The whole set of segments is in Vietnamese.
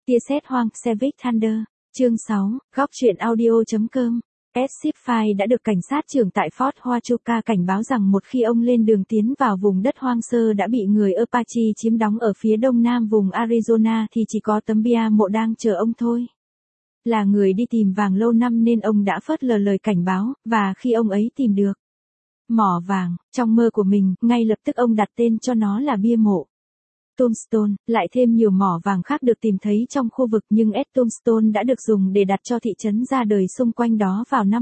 Tia sét hoang, Civic Thunder. Chương 6, góc truyện audio.com. Ed Fry đã được cảnh sát trưởng tại Fort Huachuca cảnh báo rằng một khi ông lên đường tiến vào vùng đất hoang sơ đã bị người Apache chiếm đóng ở phía đông nam vùng Arizona thì chỉ có tấm bia mộ đang chờ ông thôi. Là người đi tìm vàng lâu năm nên ông đã phớt lờ lời cảnh báo, và khi ông ấy tìm được mỏ vàng, trong mơ của mình, ngay lập tức ông đặt tên cho nó là bia mộ Tombstone. Lại thêm nhiều mỏ vàng khác được tìm thấy trong khu vực, nhưng Ed Tombstone đã được dùng để đặt cho thị trấn ra đời xung quanh đó vào năm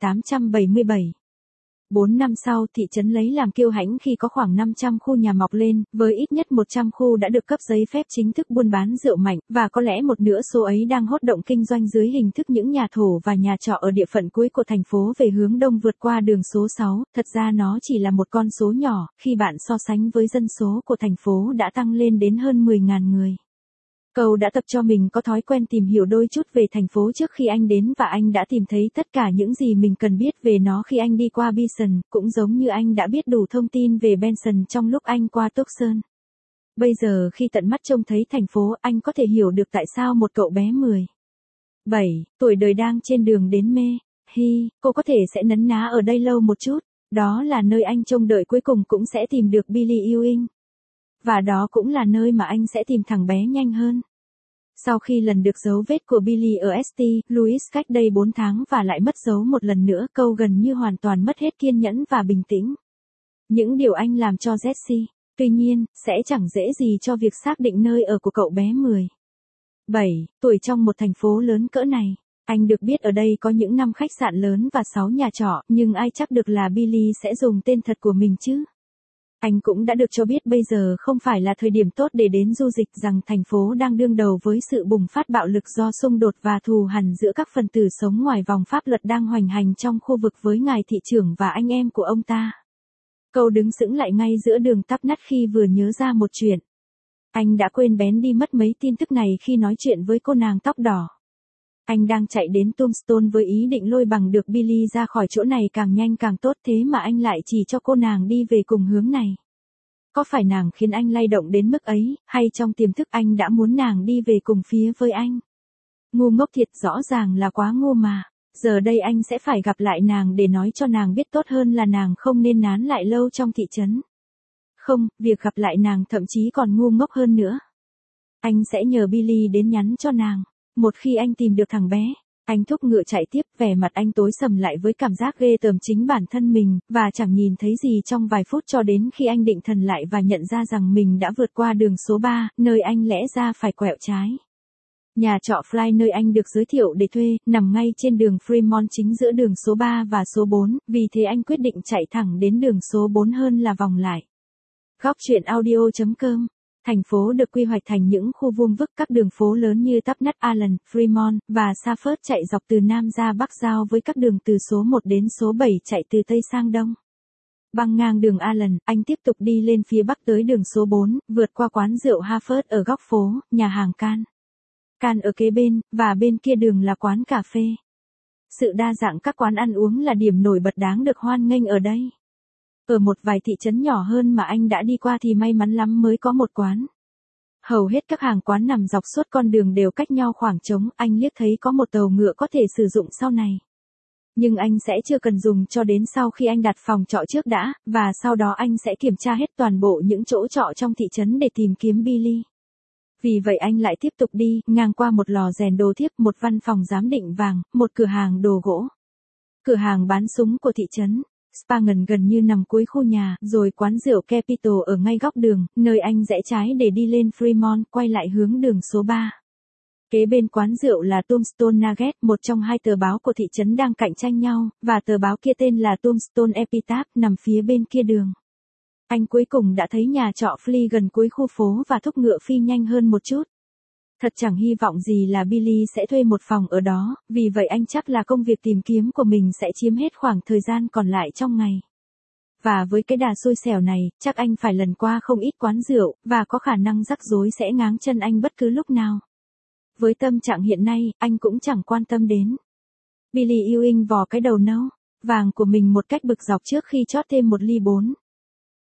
1877. 4 năm sau, thị trấn lấy làm kiêu hãnh khi có khoảng 500 khu nhà mọc lên, với ít nhất 100 khu đã được cấp giấy phép chính thức buôn bán rượu mạnh, và có lẽ một nửa số ấy đang hốt động kinh doanh dưới hình thức những nhà thổ và nhà trọ ở địa phận cuối của thành phố về hướng đông vượt qua đường số 6. Thật ra nó chỉ là một con số nhỏ, khi bạn so sánh với dân số của thành phố đã tăng lên đến hơn 10.000 người. Cole đã tập cho mình có thói quen tìm hiểu đôi chút về thành phố trước khi anh đến, và anh đã tìm thấy tất cả những gì mình cần biết về nó khi anh đi qua Bison, cũng giống như anh đã biết đủ thông tin về Benson trong lúc anh qua Tucson. Bây giờ khi tận mắt trông thấy thành phố, anh có thể hiểu được tại sao một cậu bé 17 tuổi đời đang trên đường đến mê. Cô có thể sẽ nấn ná ở đây lâu một chút. Đó là nơi anh trông đợi cuối cùng cũng sẽ tìm được Billy Ewing. Và đó cũng là nơi mà anh sẽ tìm thằng bé nhanh hơn. Sau khi lần được dấu vết của Billy ở St. Louis cách đây 4 tháng và lại mất dấu một lần nữa, Cole gần như hoàn toàn mất hết kiên nhẫn và bình tĩnh. Những điều anh làm cho Jesse, tuy nhiên, sẽ chẳng dễ gì cho việc xác định nơi ở của cậu bé 17 tuổi trong một thành phố lớn cỡ này. Anh được biết ở đây có những 5 khách sạn lớn và 6 nhà trọ, nhưng ai chắc được là Billy sẽ dùng tên thật của mình chứ? Anh cũng đã được cho biết bây giờ không phải là thời điểm tốt để đến du lịch, rằng thành phố đang đương đầu với sự bùng phát bạo lực do xung đột và thù hằn giữa các phần tử sống ngoài vòng pháp luật đang hoành hành trong khu vực với ngài thị trưởng và anh em của ông ta. Cole đứng sững lại ngay giữa đường tắc nắt khi vừa nhớ ra một chuyện. Anh đã quên bén đi mất mấy tin tức này khi nói chuyện với cô nàng tóc đỏ. Anh đang chạy đến Tombstone với ý định lôi bằng được Billy ra khỏi chỗ này càng nhanh càng tốt, thế mà anh lại chỉ cho cô nàng đi về cùng hướng này. Có phải nàng khiến anh lay động đến mức ấy, hay trong tiềm thức anh đã muốn nàng đi về cùng phía với anh? Ngu ngốc thiệt, rõ ràng là quá ngu mà. Giờ đây anh sẽ phải gặp lại nàng để nói cho nàng biết tốt hơn là nàng không nên nán lại lâu trong thị trấn. Không, việc gặp lại nàng thậm chí còn ngu ngốc hơn nữa. Anh sẽ nhờ Billy đến nhắn cho nàng. Một khi anh tìm được thằng bé, anh thúc ngựa chạy tiếp, vẻ mặt anh tối sầm lại với cảm giác ghê tởm chính bản thân mình, và chẳng nhìn thấy gì trong vài phút cho đến khi anh định thần lại và nhận ra rằng mình đã vượt qua đường số 3, nơi anh lẽ ra phải quẹo trái. Nhà trọ Fly nơi anh được giới thiệu để thuê, nằm ngay trên đường Fremont chính giữa đường số 3 và số 4, vì thế anh quyết định chạy thẳng đến đường số 4 hơn là vòng lại. Góc truyện audio.com. Thành phố được quy hoạch thành những khu vuông vức, các đường phố lớn như Tapnut Allen, Fremont, và Safford chạy dọc từ Nam ra Bắc, giao với các đường từ số 1 đến số 7 chạy từ Tây sang Đông. Băng ngang đường Allen, anh tiếp tục đi lên phía Bắc tới đường số 4, vượt qua quán rượu Harvard ở góc phố, nhà hàng Can ở kế bên, và bên kia đường là quán cà phê. Sự đa dạng các quán ăn uống là điểm nổi bật đáng được hoan nghênh ở đây. Ở một vài thị trấn nhỏ hơn mà anh đã đi qua thì may mắn lắm mới có một quán. Hầu hết các hàng quán nằm dọc suốt con đường đều cách nhau khoảng trống, anh liếc thấy có một tàu ngựa có thể sử dụng sau này. Nhưng anh sẽ chưa cần dùng cho đến sau khi anh đặt phòng trọ trước đã, và sau đó anh sẽ kiểm tra hết toàn bộ những chỗ trọ trong thị trấn để tìm kiếm Billy. Vì vậy anh lại tiếp tục đi, ngang qua một lò rèn đồ thiếp, một văn phòng giám định vàng, một cửa hàng đồ gỗ, cửa hàng bán súng của thị trấn. Spangen gần như nằm cuối khu nhà, rồi quán rượu Capitol ở ngay góc đường, nơi anh rẽ trái để đi lên Fremont, quay lại hướng đường số 3. Kế bên quán rượu là Tombstone Nugget, một trong hai tờ báo của thị trấn đang cạnh tranh nhau, và tờ báo kia tên là Tombstone Epitaph, nằm phía bên kia đường. Anh cuối cùng đã thấy nhà trọ Flea gần cuối khu phố và thúc ngựa phi nhanh hơn một chút. Thật chẳng hy vọng gì là Billy sẽ thuê một phòng ở đó, vì vậy anh chắc là công việc tìm kiếm của mình sẽ chiếm hết khoảng thời gian còn lại trong ngày. Và với cái đà xui xẻo này, chắc anh phải lần qua không ít quán rượu, và có khả năng rắc rối sẽ ngáng chân anh bất cứ lúc nào. Với tâm trạng hiện nay, anh cũng chẳng quan tâm đến. Billy Ewing vò cái đầu nâu vàng của mình một cách bực dọc trước khi chót thêm một ly 4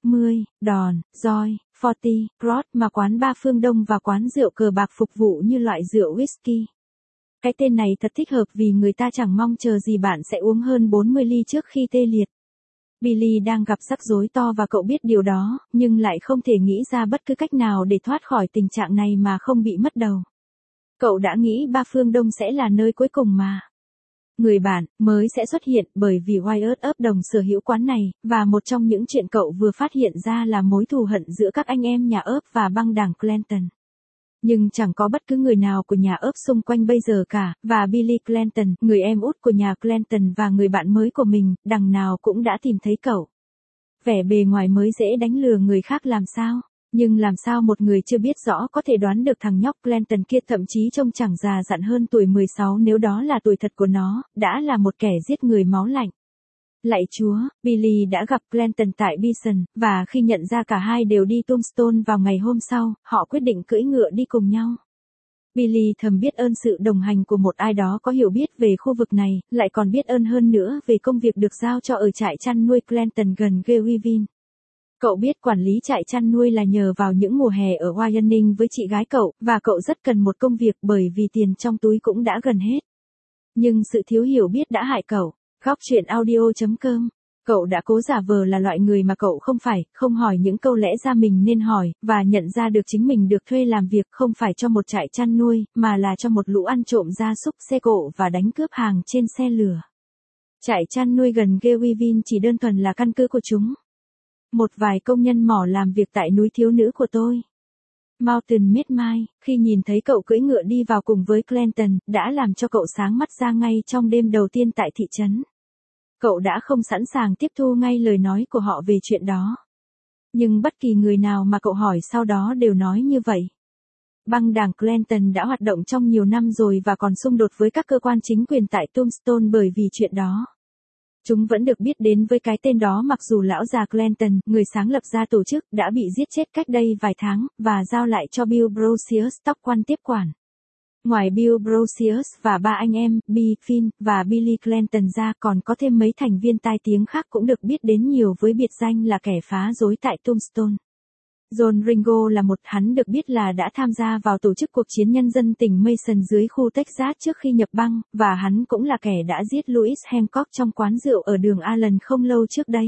10, đòn, roi, 40, crot mà quán ba phương Đông và quán rượu cờ bạc phục vụ như loại rượu whisky. Cái tên này thật thích hợp vì người ta chẳng mong chờ gì bạn sẽ uống hơn 40 ly trước khi tê liệt. Billy đang gặp rắc rối to và cậu biết điều đó, nhưng lại không thể nghĩ ra bất cứ cách nào để thoát khỏi tình trạng này mà không bị mất đầu. Cậu đã nghĩ ba phương Đông sẽ là nơi cuối cùng mà. Người bạn mới sẽ xuất hiện bởi vì Wyatt Earp đồng sở hữu quán này, và một trong những chuyện cậu vừa phát hiện ra là mối thù hận giữa các anh em nhà Earp và băng đảng Clanton. Nhưng chẳng có bất cứ người nào của nhà Earp xung quanh bây giờ cả, và Billy Clanton, người em út của nhà Clanton và người bạn mới của mình, đằng nào cũng đã tìm thấy cậu. Vẻ bề ngoài mới dễ đánh lừa người khác làm sao, nhưng làm sao một người chưa biết rõ có thể đoán được thằng nhóc Clanton kia thậm chí trông chẳng già dặn hơn tuổi 16 nếu đó là tuổi thật của nó, đã là một kẻ giết người máu lạnh. Lạy Chúa, Billy đã gặp Clanton tại Bison, và khi nhận ra cả hai đều đi Tombstone vào ngày hôm sau, họ quyết định cưỡi ngựa đi cùng nhau. Billy thầm biết ơn sự đồng hành của một ai đó có hiểu biết về khu vực này, lại còn biết ơn hơn nữa về công việc được giao cho ở trại chăn nuôi Clanton gần Geweville. Cậu biết quản lý trại chăn nuôi là nhờ vào những mùa hè ở Wyoming với chị gái cậu, và cậu rất cần một công việc bởi vì tiền trong túi cũng đã gần hết. Nhưng sự thiếu hiểu biết đã hại cậu. Góc chuyện audio.com. Cậu đã cố giả vờ là loại người mà cậu không phải, không hỏi những câu lẽ ra mình nên hỏi, và nhận ra được chính mình được thuê làm việc không phải cho một trại chăn nuôi, mà là cho một lũ ăn trộm gia súc xe cộ và đánh cướp hàng trên xe lửa. Trại chăn nuôi gần Geweville chỉ đơn thuần là căn cứ của chúng. Một vài công nhân mỏ làm việc tại núi thiếu nữ của tôi. Mountain Midnight, khi nhìn thấy cậu cưỡi ngựa đi vào cùng với Clanton, đã làm cho cậu sáng mắt ra ngay trong đêm đầu tiên tại thị trấn. Cậu đã không sẵn sàng tiếp thu ngay lời nói của họ về chuyện đó. Nhưng bất kỳ người nào mà cậu hỏi sau đó đều nói như vậy. Băng đảng Clanton đã hoạt động trong nhiều năm rồi và còn xung đột với các cơ quan chính quyền tại Tombstone bởi vì chuyện đó. Chúng vẫn được biết đến với cái tên đó mặc dù lão già Clanton, người sáng lập ra tổ chức, đã bị giết chết cách đây vài tháng, và giao lại cho Bill Brocius tóc quan tiếp quản. Ngoài Bill Brocius và ba anh em, Bill, Finn, và Billy Clanton ra còn có thêm mấy thành viên tai tiếng khác cũng được biết đến nhiều với biệt danh là kẻ phá rối tại Tombstone. John Ringo là một, hắn được biết là đã tham gia vào tổ chức cuộc chiến nhân dân tỉnh Mason dưới khu Texas trước khi nhập băng, và hắn cũng là kẻ đã giết Louis Hancock trong quán rượu ở đường Allen không lâu trước đây.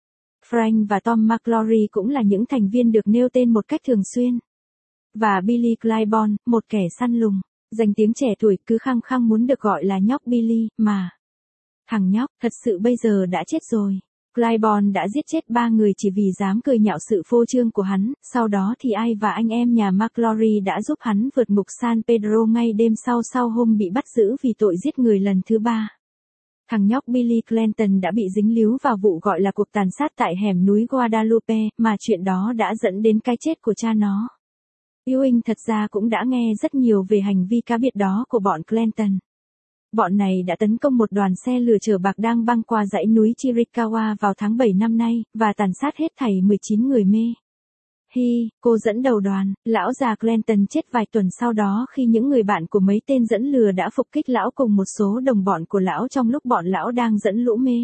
Frank và Tom McClory cũng là những thành viên được nêu tên một cách thường xuyên. Và Billy Claiborne, một kẻ săn lùng, danh tiếng trẻ tuổi cứ khăng khăng muốn được gọi là nhóc Billy, mà. Thằng nhóc, thật sự bây giờ đã chết rồi. Claiborne đã giết chết 3 người chỉ vì dám cười nhạo sự phô trương của hắn, sau đó thì ai và anh em nhà McClory đã giúp hắn vượt ngục San Pedro ngay đêm sau hôm bị bắt giữ vì tội giết người lần thứ 3. Thằng nhóc Billy Clanton đã bị dính líu vào vụ gọi là cuộc tàn sát tại hẻm núi Guadalupe, mà chuyện đó đã dẫn đến cái chết của cha nó. Ewing thật ra cũng đã nghe rất nhiều về hành vi cá biệt đó của bọn Clanton. Bọn này đã tấn công một đoàn xe lửa chở bạc đang băng qua dãy núi Chiricahua vào tháng 7 năm nay, và tàn sát hết thảy 19 người mê. Cô dẫn đầu đoàn, lão già Clanton chết vài tuần sau đó khi những người bạn của mấy tên dẫn lừa đã phục kích lão cùng một số đồng bọn của lão trong lúc bọn lão đang dẫn lũ mê.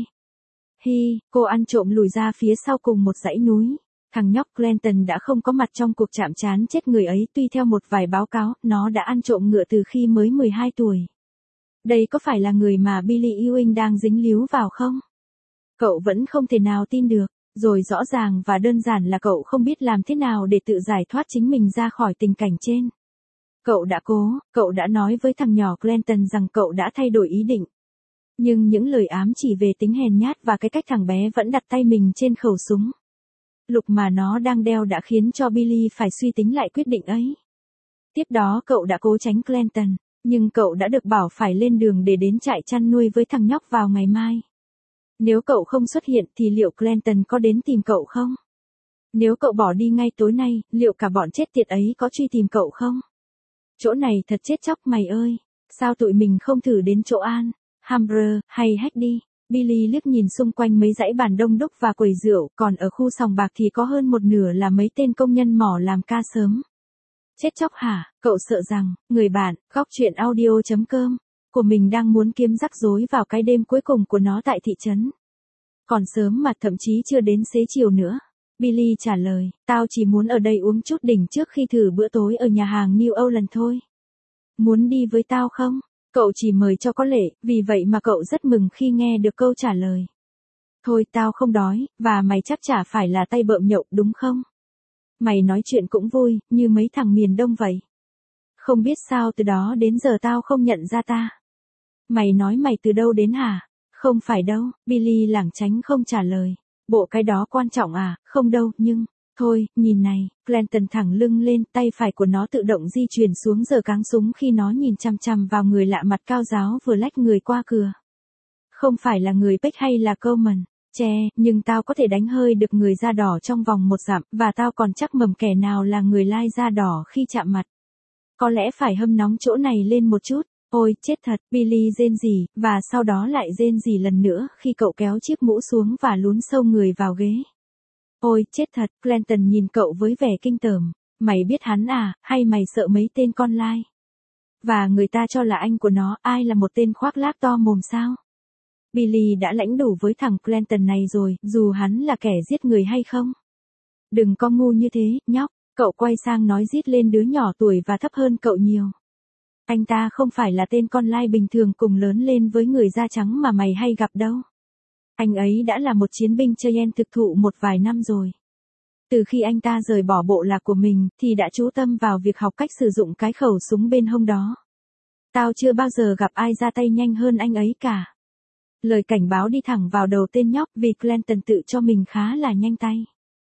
Cô ăn trộm lùi ra phía sau cùng một dãy núi. Thằng nhóc Clanton đã không có mặt trong cuộc chạm trán chết người ấy, tuy theo một vài báo cáo, nó đã ăn trộm ngựa từ khi mới 12 tuổi. Đây có phải là người mà Billy Ewing đang dính líu vào không? Cậu vẫn không thể nào tin được, rồi rõ ràng và đơn giản là cậu không biết làm thế nào để tự giải thoát chính mình ra khỏi tình cảnh trên. Cậu đã nói với thằng nhỏ Clanton rằng cậu đã thay đổi ý định. Nhưng những lời ám chỉ về tính hèn nhát và cái cách thằng bé vẫn đặt tay mình trên khẩu súng lục mà nó đang đeo đã khiến cho Billy phải suy tính lại quyết định ấy. Tiếp đó cậu đã cố tránh Clanton, nhưng cậu đã được bảo phải lên đường để đến trại chăn nuôi với thằng nhóc vào ngày mai. Nếu cậu không xuất hiện thì liệu Clanton có đến tìm cậu không? Nếu cậu bỏ đi ngay tối nay, liệu cả bọn chết tiệt ấy có truy tìm cậu không? Chỗ này thật chết chóc mày ơi, sao tụi mình không thử đến chỗ An, Hamburg, hay Hack đi? Billy liếc nhìn xung quanh mấy dãy bàn đông đúc và quầy rượu, còn ở khu sòng bạc thì có hơn một nửa là mấy tên công nhân mỏ làm ca sớm. Chết chóc hả? Cậu sợ rằng, người bạn, góc chuyện audio.com, của mình đang muốn kiếm rắc rối vào cái đêm cuối cùng của nó tại thị trấn. Còn sớm mà thậm chí chưa đến xế chiều nữa. Billy trả lời, tao chỉ muốn ở đây uống chút đỉnh trước khi thử bữa tối ở nhà hàng New Orleans thôi. Muốn đi với tao không? Cậu chỉ mời cho có lệ, vì vậy mà cậu rất mừng khi nghe được câu trả lời. Thôi tao không đói, và mày chắc chả phải là tay bợm nhậu đúng không? Mày nói chuyện cũng vui, như mấy thằng miền Đông vậy. Không biết sao từ đó đến giờ tao không nhận ra ta. Mày nói mày từ đâu đến hả? Không phải đâu, Billy lảng tránh không trả lời. Bộ cái đó quan trọng à? Không đâu, nhưng... Thôi, nhìn này, Clanton thẳng lưng lên, tay phải của nó tự động di chuyển xuống giờ cáng súng khi nó nhìn chằm chằm vào người lạ mặt cao giáo vừa lách người qua cửa. Không phải là người Peck hay là Coleman, nhưng tao có thể đánh hơi được người da đỏ trong vòng 1 dặm, và tao còn chắc mầm kẻ nào là người lai da đỏ khi chạm mặt. Có lẽ phải hâm nóng chỗ này lên một chút. Ôi, chết thật, Billy rên rỉ, và sau đó lại rên rỉ lần nữa khi cậu kéo chiếc mũ xuống và lún sâu người vào ghế. Ôi, chết thật, Clanton nhìn cậu với vẻ kinh tởm. Mày biết hắn à, hay mày sợ mấy tên con lai? Và người ta cho là anh của nó, ai là một tên khoác lác to mồm sao? Billy đã lãnh đủ với thằng Clanton này rồi, dù hắn là kẻ giết người hay không. Đừng có ngu như thế, nhóc, cậu quay sang nói rít lên đứa nhỏ tuổi và thấp hơn cậu nhiều. Anh ta không phải là tên con lai bình thường cùng lớn lên với người da trắng mà mày hay gặp đâu. Anh ấy đã là một chiến binh Cheyenne thực thụ một vài năm rồi. Từ khi anh ta rời bỏ bộ lạc của mình, thì đã chú tâm vào việc học cách sử dụng cái khẩu súng bên hông đó. Tao chưa bao giờ gặp ai ra tay nhanh hơn anh ấy cả. Lời cảnh báo đi thẳng vào đầu tên nhóc vì Clanton tự cho mình khá là nhanh tay.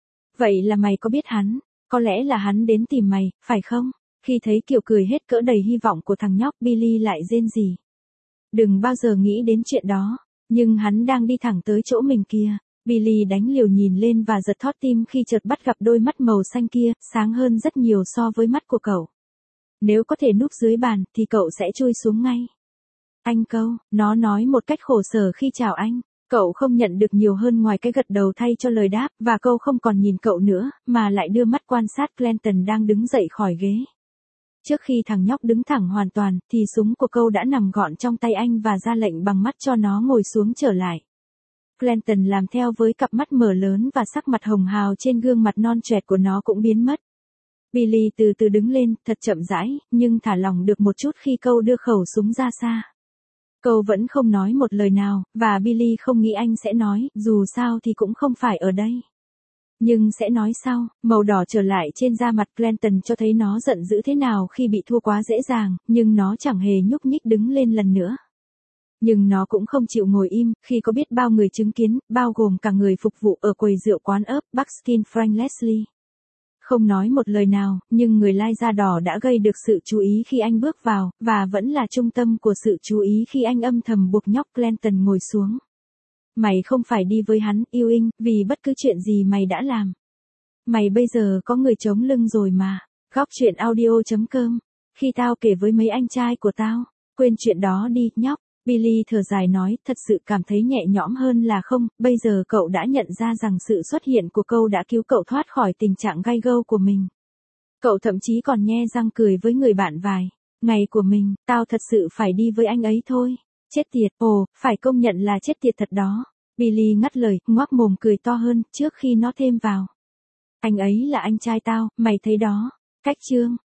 Vậy là mày có biết hắn, có lẽ là hắn đến tìm mày, phải không? Khi thấy kiểu cười hết cỡ đầy hy vọng của thằng nhóc, Billy lại rên rỉ. Đừng bao giờ nghĩ đến chuyện đó, nhưng hắn đang đi thẳng tới chỗ mình kia. Billy đánh liều nhìn lên và giật thót tim khi chợt bắt gặp đôi mắt màu xanh kia, sáng hơn rất nhiều so với mắt của cậu. Nếu có thể núp dưới bàn, thì cậu sẽ chui xuống ngay. Anh Câu, nó nói một cách khổ sở khi chào anh. Cậu không nhận được nhiều hơn ngoài cái gật đầu thay cho lời đáp, và Câu không còn nhìn cậu nữa, mà lại đưa mắt quan sát Clanton đang đứng dậy khỏi ghế. Trước khi thằng nhóc đứng thẳng hoàn toàn, thì súng của Câu đã nằm gọn trong tay anh và ra lệnh bằng mắt cho nó ngồi xuống trở lại. Clanton làm theo với cặp mắt mở lớn và sắc mặt hồng hào trên gương mặt non choẹt của nó cũng biến mất. Billy từ từ đứng lên, thật chậm rãi, nhưng thả lỏng được một chút khi Câu đưa khẩu súng ra xa. Câu vẫn không nói một lời nào, và Billy không nghĩ anh sẽ nói, dù sao thì cũng không phải ở đây. Nhưng sẽ nói sau, màu đỏ trở lại trên da mặt Clanton cho thấy nó giận dữ thế nào khi bị thua quá dễ dàng, nhưng nó chẳng hề nhúc nhích đứng lên lần nữa. Nhưng nó cũng không chịu ngồi im, khi có biết bao người chứng kiến, bao gồm cả người phục vụ ở quầy rượu quán ớp Buckskin Frank Leslie. Không nói một lời nào, nhưng người lai da đỏ đã gây được sự chú ý khi anh bước vào, và vẫn là trung tâm của sự chú ý khi anh âm thầm buộc nhóc Clanton ngồi xuống. Mày không phải đi với hắn, Ewing, vì bất cứ chuyện gì mày đã làm. Mày bây giờ có người chống lưng rồi mà. Góc chuyện audio.com. Khi tao kể với mấy anh trai của tao, quên chuyện đó đi, nhóc. Billy thở dài nói, thật sự cảm thấy nhẹ nhõm hơn là không, bây giờ cậu đã nhận ra rằng sự xuất hiện của Câu đã cứu cậu thoát khỏi tình trạng gay gâu của mình. Cậu thậm chí còn nhe răng cười với người bạn vài ngày của mình, tao thật sự phải đi với anh ấy thôi. Chết tiệt, phải công nhận là chết tiệt thật đó. Billy ngắt lời, ngoác mồm cười to hơn, trước khi nó thêm vào. Anh ấy là anh trai tao, mày thấy đó. Cách chương.